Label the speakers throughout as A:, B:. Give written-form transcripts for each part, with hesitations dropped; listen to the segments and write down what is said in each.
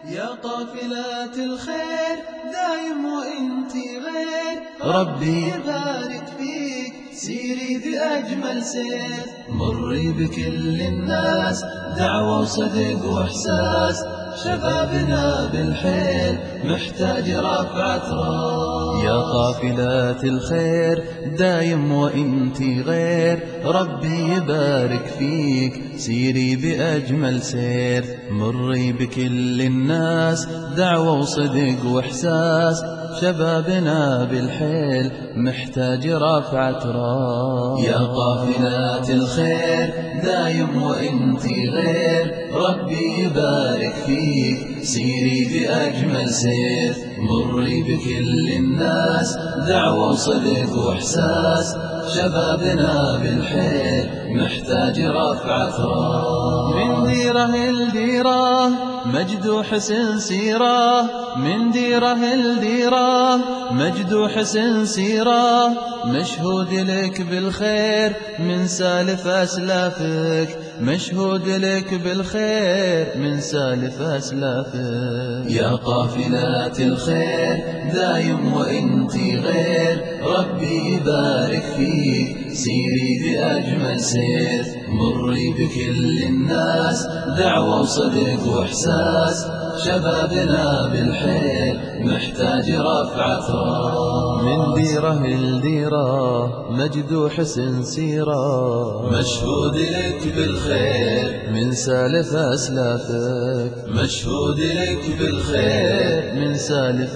A: يا قافلات الخير دايم وانتي غير، ربي يبارك فيك سيري بأجمل سير. مري بكل الناس دعوة وصدق وإحساس، شبابنا بالحيل محتاج رفعة راس. يا قافلات الخير دايم وانتي غير، ربي يبارك فيك سيري بأجمل سير. مري بكل الناس دعوة وصدق وإحساس، شبابنا بالحيل محتاج رفعة راس. يا قافلات الخير دايم وانتي غير، ربي يبارك فيك سيري بأجمل سير. مري بكل الناس دعوة وصدق وإحساس، شبابنا بالحيل محتاج رفعة راس. من ديره لديره مجد وحسن سيره، من ديره لديره مجد وحسن سيره. مشهود لك بالخير من سالف أسلافك، مشهود لك بالخير من سالف أسلافك. يا قافلات الخير دايم وانتي غير، ربي يبارك فيك سيري بأجمل سير. مري بكل الناس دعوة وصدق وإحساس، شبابنا بالحيل محتاج رفعة راس. من ديره لديره مجد وحسن سيره، مشهود لك بالخير من سالف أسلافك، مشهود لك بالخير من سالف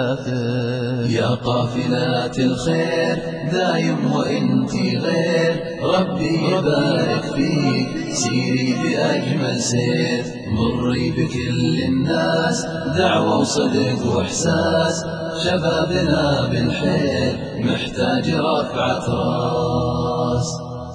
A: أسلافك. يا قافلات الخير دايم وانتي غير، ربي يبارك فيك سيري بأجمل سير. مري بكل الناس دعوة وصدق وإحساس، شبابنا بالحيل محتاج رفعة راس.